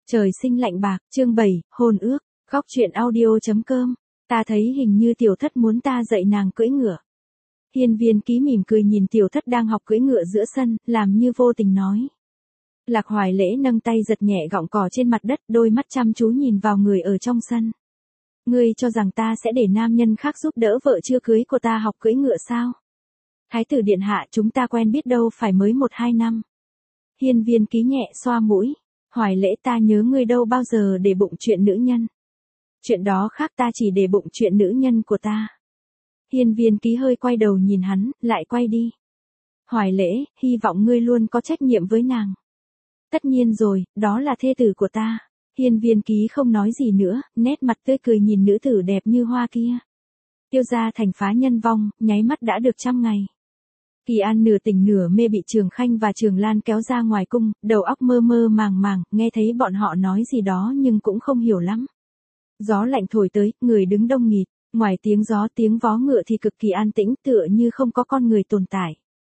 Trời sinh lạnh bạc, chương 7, hôn ước, góc truyện audio.com, ta thấy hình như tiểu thất muốn ta dạy nàng cưỡi ngựa. Hiên Viên Ký mỉm cười nhìn tiểu thất đang học cưỡi ngựa giữa sân, làm như vô tình nói. Lạc Hoài Lễ nâng tay giật nhẹ gọng cỏ trên mặt đất, đôi mắt chăm chú nhìn vào người ở trong sân. Ngươi cho rằng ta sẽ để nam nhân khác giúp đỡ vợ chưa cưới của ta học cưỡi ngựa sao? Thái tử điện hạ, chúng ta quen biết đâu phải mới 1-2 năm. Hiên Viên Ký nhẹ xoa mũi. Hoài Lễ, ta nhớ ngươi đâu bao giờ để bụng chuyện nữ nhân. Chuyện đó khác, ta chỉ để bụng chuyện nữ nhân của ta. Hiên Viên Ký hơi quay đầu nhìn hắn, lại quay đi. Hoài Lễ, hy vọng ngươi luôn có trách nhiệm với nàng. Tất nhiên rồi, đó là thê tử của ta. Hiên Viên Ký không nói gì nữa, nét mặt tươi cười nhìn nữ tử đẹp như hoa kia. Tiêu gia thành phá nhân vong, nháy mắt đã được 100 ngày. Kỳ An nửa tỉnh nửa mê bị Trường Khanh và Trường Lan kéo ra ngoài cung, đầu óc mơ mơ màng màng, nghe thấy bọn họ nói gì đó nhưng cũng không hiểu lắm. Gió lạnh thổi tới, người đứng đông nghịt, ngoài tiếng gió tiếng vó ngựa thì cực kỳ an tĩnh, tựa như không có con người tồn tại.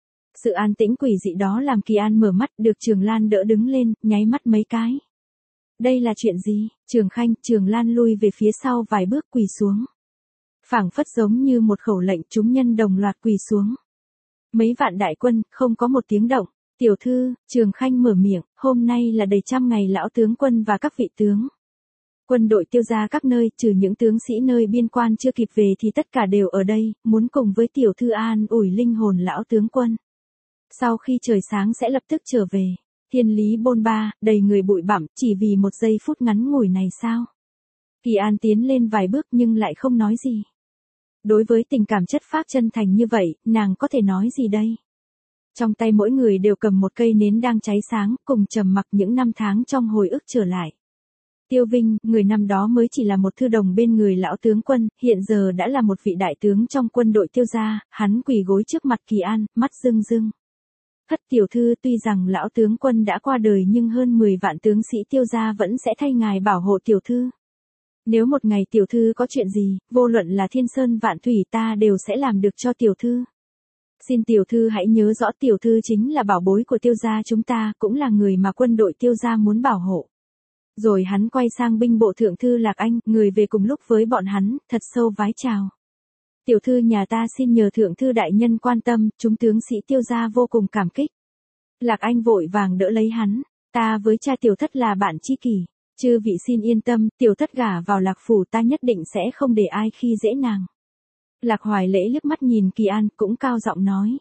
Sự an tĩnh quỷ dị đó làm Kỳ An mở mắt, được Trường Lan đỡ đứng lên, nháy mắt mấy cái. Đây là chuyện gì? Trường Khanh, Trường Lan lui về phía sau vài bước, quỳ xuống. Phảng phất giống như một khẩu lệnh, chúng nhân đồng loạt quỳ xuống. Mấy vạn đại quân, không có một tiếng động. Tiểu thư, Trường Khanh mở miệng, hôm nay là đầy 100 ngày lão tướng quân và các vị tướng. Quân đội Tiêu gia các nơi, trừ những tướng sĩ nơi biên quan chưa kịp về thì tất cả đều ở đây, muốn cùng với tiểu thư an ủi linh hồn lão tướng quân. Sau khi trời sáng sẽ lập tức trở về. Thiên lý bôn ba, đầy người bụi bặm, chỉ vì một giây phút ngắn ngủi này sao? Kỳ An tiến lên vài bước nhưng lại không nói gì. Đối với tình cảm chất phác chân thành như vậy, nàng có thể nói gì đây? Trong tay mỗi người đều cầm một cây nến đang cháy sáng, cùng trầm mặc những năm tháng trong hồi ức trở lại. Tiêu Vinh, người năm đó mới chỉ là một thư đồng bên người lão tướng quân, hiện giờ đã là một vị đại tướng trong quân đội Tiêu gia, hắn quỳ gối trước mặt Kỳ An, mắt rưng rưng. Thất tiểu thư, tuy rằng lão tướng quân đã qua đời nhưng hơn 10 vạn tướng sĩ Tiêu gia vẫn sẽ thay ngài bảo hộ tiểu thư. Nếu một ngày tiểu thư có chuyện gì, vô luận là thiên sơn vạn thủy ta đều sẽ làm được cho tiểu thư. Xin tiểu thư hãy nhớ rõ tiểu thư chính là bảo bối của Tiêu gia chúng ta, cũng là người mà quân đội Tiêu gia muốn bảo hộ. Rồi hắn quay sang binh bộ thượng thư Lạc Anh, người về cùng lúc với bọn hắn, thật sâu vái chào. Tiểu thư nhà ta xin nhờ thượng thư đại nhân quan tâm, chúng tướng sĩ Tiêu gia vô cùng cảm kích. Lạc Anh vội vàng đỡ lấy hắn, ta với cha tiểu thất là bạn tri kỷ. Chư vị xin yên tâm, tiểu thất gả vào Lạc phủ ta nhất định sẽ không để ai khi dễ nàng. Lạc Hoài Lễ liếc mắt nhìn Kỳ An, cũng cao giọng nói.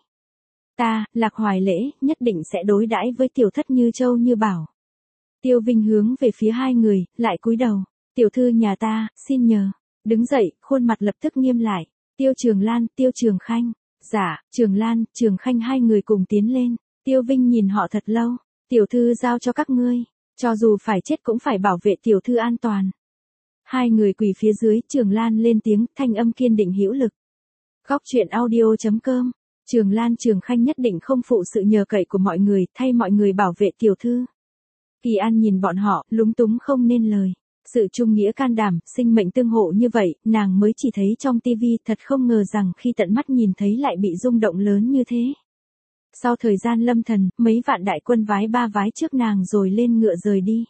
Ta, Lạc Hoài Lễ, nhất định sẽ đối đãi với tiểu thất như châu như bảo. Tiêu Vinh hướng về phía hai người, lại cúi đầu. Tiểu thư nhà ta, xin nhờ. Đứng dậy, khuôn mặt lập tức nghiêm lại. Tiêu Trường Lan, Tiêu Trường Khanh. Dạ, Trường Lan, Trường Khanh hai người cùng tiến lên. Tiêu Vinh nhìn họ thật lâu. Tiểu thư giao cho các ngươi. Cho dù phải chết cũng phải bảo vệ tiểu thư an toàn. Hai người quỳ phía dưới, Trường Lan lên tiếng, thanh âm kiên định hữu lực. Góc truyện audio.com, Trường Lan Trường Khanh nhất định không phụ sự nhờ cậy của mọi người, thay mọi người bảo vệ tiểu thư. Kỳ An nhìn bọn họ, lúng túng không nên lời. Sự trung nghĩa can đảm, sinh mệnh tương hộ như vậy, nàng mới chỉ thấy trong tivi, thật không ngờ rằng khi tận mắt nhìn thấy lại bị rung động lớn như thế. Sau thời gian lâm thần, mấy vạn đại quân vái ba vái trước nàng rồi lên ngựa rời đi.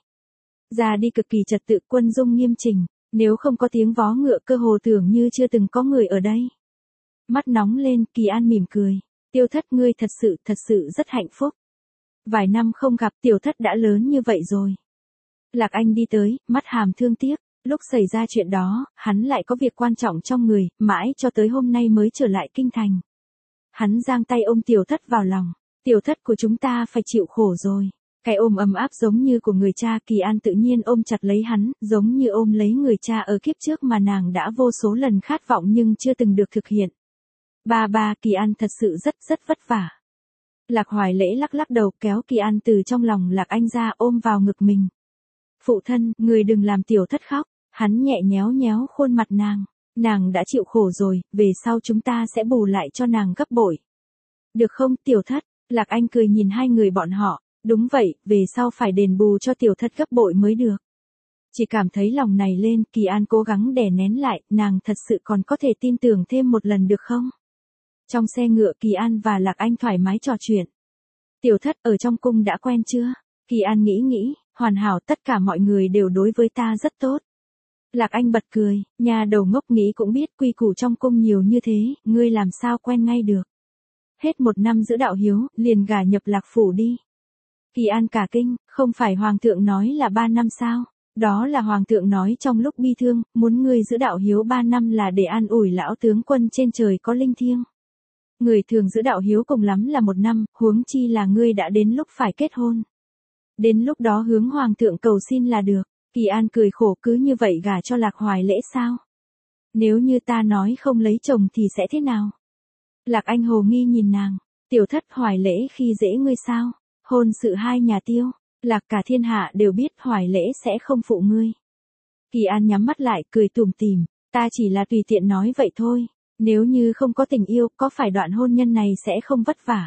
Ra đi cực kỳ trật tự, quân dung nghiêm chỉnh, nếu không có tiếng vó ngựa cơ hồ tưởng như chưa từng có người ở đây. Mắt nóng lên, Kỳ An mỉm cười. Tiêu thất, ngươi thật sự rất hạnh phúc. Vài năm không gặp, tiểu thất đã lớn như vậy rồi. Lạc Anh đi tới, mắt hàm thương tiếc. Lúc xảy ra chuyện đó, hắn lại có việc quan trọng trong người, mãi cho tới hôm nay mới trở lại kinh thành. Hắn giang tay ôm tiểu thất vào lòng. Tiểu thất của chúng ta phải chịu khổ rồi. Cái ôm ấm áp giống như của người cha, Kỳ An tự nhiên ôm chặt lấy hắn, giống như ôm lấy người cha ở kiếp trước mà nàng đã vô số lần khát vọng nhưng chưa từng được thực hiện. Ba, Kỳ An thật sự rất vất vả. Lạc Hoài Lễ lắc đầu kéo Kỳ An từ trong lòng Lạc Anh ra, ôm vào ngực mình. Phụ thân, người đừng làm tiểu thất khóc. Hắn nhẹ nhéo khuôn mặt nàng. Nàng đã chịu khổ rồi, về sau chúng ta sẽ bù lại cho nàng gấp bội. Được không, tiểu thất? Lạc Anh cười nhìn hai người bọn họ. Đúng vậy, về sau phải đền bù cho tiểu thất gấp bội mới được. Chỉ cảm thấy lòng này lên, Kỳ An cố gắng đè nén lại, nàng thật sự còn có thể tin tưởng thêm một lần được không? Trong xe ngựa, Kỳ An và Lạc Anh thoải mái trò chuyện. Tiểu thất, ở trong cung đã quen chưa? Kỳ An nghĩ, hoàn hảo, tất cả mọi người đều đối với ta rất tốt. Lạc Anh bật cười, nhà đầu ngốc nghĩ cũng biết quy củ trong cung nhiều như thế, ngươi làm sao quen ngay được. Hết 1 năm giữ đạo hiếu, liền gả nhập Lạc phủ đi. Kỳ An cả kinh, không phải hoàng thượng nói là 3 năm sao? Đó là hoàng thượng nói trong lúc bi thương, muốn ngươi giữ đạo hiếu 3 năm là để an ủi lão tướng quân trên trời có linh thiêng. Người thường giữ đạo hiếu cùng lắm là 1 năm, huống chi là ngươi đã đến lúc phải kết hôn. Đến lúc đó hướng hoàng thượng cầu xin là được. Kỳ An cười khổ, cứ như vậy gả cho Lạc Hoài Lễ sao? Nếu như ta nói không lấy chồng thì sẽ thế nào? Lạc Anh hồ nghi nhìn nàng, tiểu thất Hoài Lễ khi dễ ngươi sao? Hôn sự hai nhà tiêu, Lạc cả thiên hạ đều biết Hoài Lễ sẽ không phụ ngươi. Kỳ An nhắm mắt lại cười tủm tỉm, ta chỉ là tùy tiện nói vậy thôi. Nếu như không có tình yêu, có phải đoạn hôn nhân này sẽ không vất vả?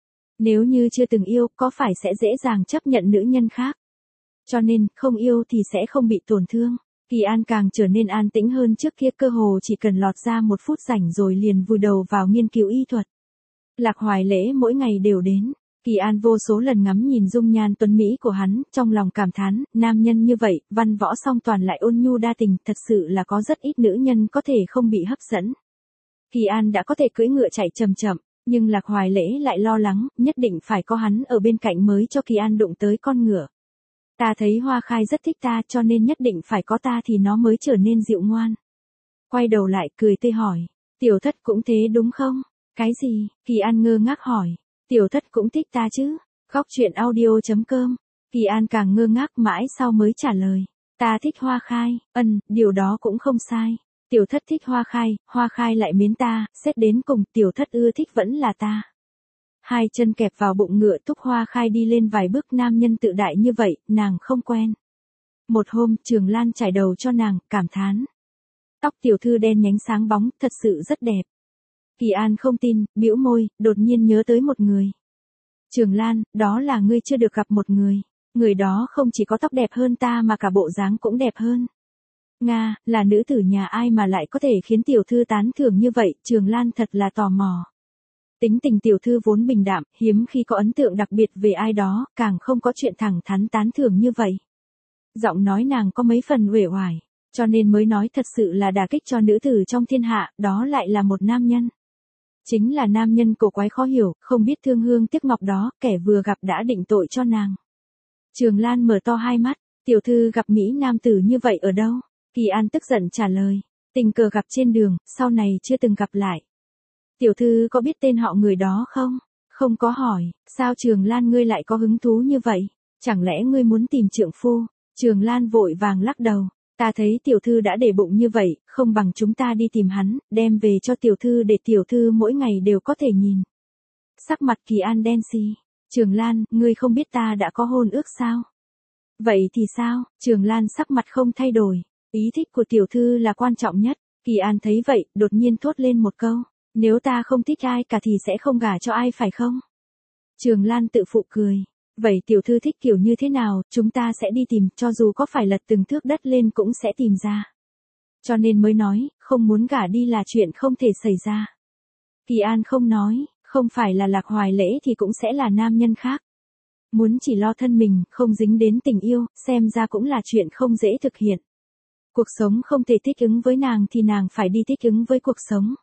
Nếu như chưa từng yêu, có phải sẽ dễ dàng chấp nhận nữ nhân khác? Cho nên, không yêu thì sẽ không bị tổn thương. Kỳ An càng trở nên an tĩnh hơn trước kia, cơ hồ chỉ cần lọt ra 1 phút rảnh rồi liền vùi đầu vào nghiên cứu y thuật. Lạc Hoài Lễ mỗi ngày đều đến. Kỳ An vô số lần ngắm nhìn dung nhan tuấn mỹ của hắn, trong lòng cảm thán, nam nhân như vậy, văn võ song toàn lại ôn nhu đa tình, thật sự là có rất ít nữ nhân có thể không bị hấp dẫn. Kỳ An đã có thể cưỡi ngựa chạy chậm chậm, nhưng Lạc Hoài Lễ lại lo lắng, nhất định phải có hắn ở bên cạnh mới cho Kỳ An đụng tới con ngựa. Ta thấy Hoa Khai rất thích ta, cho nên nhất định phải có ta thì nó mới trở nên dịu ngoan. Quay đầu lại cười tươi hỏi, tiểu thất cũng thế đúng không? Cái gì? Kỳ An ngơ ngác hỏi, tiểu thất cũng thích ta chứ? Khóc chuyện audio.com. Kỳ An càng ngơ ngác mãi sau mới trả lời, ta thích Hoa Khai, điều đó cũng không sai. Tiểu thất thích Hoa Khai lại mến ta, xét đến cùng tiểu thất ưa thích vẫn là ta. Hai chân kẹp vào bụng ngựa, thúc Hoa Khai đi lên vài bước, nam nhân tự đại như vậy, nàng không quen. Một hôm, Trường Lan trải đầu cho nàng, cảm thán. Tóc tiểu thư đen nhánh sáng bóng, thật sự rất đẹp. Kỳ An không tin, bĩu môi, đột nhiên nhớ tới một người. Trường Lan, đó là ngươi chưa được gặp một người. Người đó không chỉ có tóc đẹp hơn ta mà cả bộ dáng cũng đẹp hơn. Nga, là nữ tử nhà ai mà lại có thể khiến tiểu thư tán thưởng như vậy, Trường Lan thật là tò mò. Tính tình tiểu thư vốn bình đạm, hiếm khi có ấn tượng đặc biệt về ai đó, càng không có chuyện thẳng thắn tán thưởng như vậy. Giọng nói nàng có mấy phần uể oải, cho nên mới nói thật sự là đả kích cho nữ tử trong thiên hạ, đó lại là một nam nhân. Chính là nam nhân cổ quái khó hiểu, không biết thương hương tiếc ngọc đó, kẻ vừa gặp đã định tội cho nàng. Trường Lan mở to hai mắt, tiểu thư gặp mỹ nam tử như vậy ở đâu? Kỳ An tức giận trả lời, tình cờ gặp trên đường, sau này chưa từng gặp lại. Tiểu thư có biết tên họ người đó không? Không có hỏi, sao Trường Lan ngươi lại có hứng thú như vậy? Chẳng lẽ ngươi muốn tìm trượng phu? Trường Lan vội vàng lắc đầu, ta thấy tiểu thư đã để bụng như vậy, không bằng chúng ta đi tìm hắn, đem về cho tiểu thư để tiểu thư mỗi ngày đều có thể nhìn. Sắc mặt Kỳ An đen xì, Trường Lan, ngươi không biết ta đã có hôn ước sao? Vậy thì sao? Trường Lan sắc mặt không thay đổi, ý thích của tiểu thư là quan trọng nhất. Kỳ An thấy vậy, đột nhiên thốt lên một câu. Nếu ta không thích ai cả thì sẽ không gả cho ai phải không? Trường Lan tự phụ cười. Vậy tiểu thư thích kiểu như thế nào, chúng ta sẽ đi tìm, cho dù có phải lật từng thước đất lên cũng sẽ tìm ra. Cho nên mới nói, không muốn gả đi là chuyện không thể xảy ra. Kỳ An không nói, không phải là Lạc Hoài Lễ thì cũng sẽ là nam nhân khác. Muốn chỉ lo thân mình, không dính đến tình yêu, xem ra cũng là chuyện không dễ thực hiện. Cuộc sống không thể thích ứng với nàng thì nàng phải đi thích ứng với cuộc sống.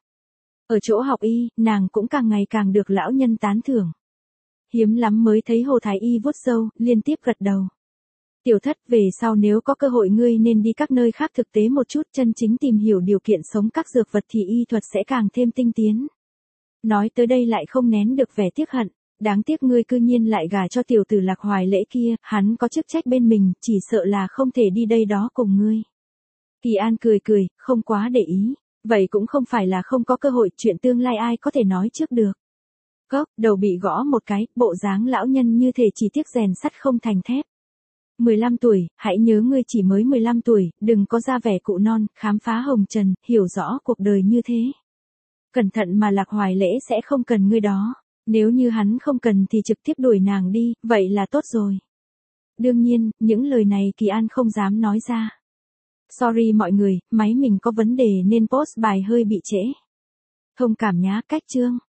Ở chỗ học y, nàng cũng càng ngày càng được lão nhân tán thưởng. Hiếm lắm mới thấy Hồ Thái Y vuốt râu, liên tiếp gật đầu. Tiểu thất, về sau nếu có cơ hội ngươi nên đi các nơi khác thực tế một chút, chân chính tìm hiểu điều kiện sống các dược vật thì y thuật sẽ càng thêm tinh tiến. Nói tới đây lại không nén được vẻ tiếc hận, đáng tiếc ngươi cư nhiên lại gả cho tiểu tử Lạc Hoài Lễ kia, hắn có chức trách bên mình, chỉ sợ là không thể đi đây đó cùng ngươi. Kỳ An cười cười, không quá để ý. Vậy cũng không phải là không có cơ hội, chuyện tương lai ai có thể nói trước được. Cốc, đầu bị gõ một cái, bộ dáng lão nhân như thể chỉ tiếc rèn sắt không thành thép. 15 tuổi, hãy nhớ ngươi chỉ mới 15 tuổi, đừng có ra vẻ cụ non, khám phá hồng trần, hiểu rõ cuộc đời như thế. Cẩn thận mà Lạc Hoài Lễ sẽ không cần ngươi đó, nếu như hắn không cần thì trực tiếp đuổi nàng đi, vậy là tốt rồi. Đương nhiên, những lời này Kỳ An không dám nói ra. Sorry mọi người, máy mình có vấn đề nên post bài hơi bị trễ. Thông cảm nhá, cách chương.